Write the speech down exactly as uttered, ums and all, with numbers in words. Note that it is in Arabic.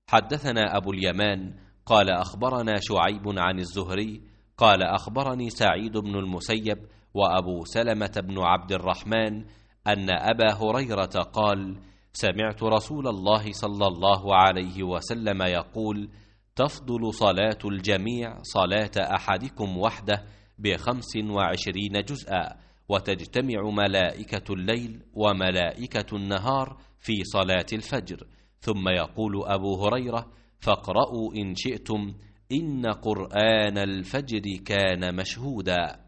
حدثنا أبو اليمان قال أخبرنا شعيب عن الزهري قال أخبرني سعيد بن المسيب وأبو سلمة بن عبد الرحمن أن أبا هريرة قال سمعت رسول الله صلى الله عليه وسلم يقول تفضل صلاة الجميع صلاة أحدكم وحده بخمس وعشرين جزءا، وتجتمع ملائكة الليل وملائكة النهار في صلاة الفجر. ثم يقول أبو هريرة فاقرأوا إن شئتم إن قرآن الفجر كان مشهودا.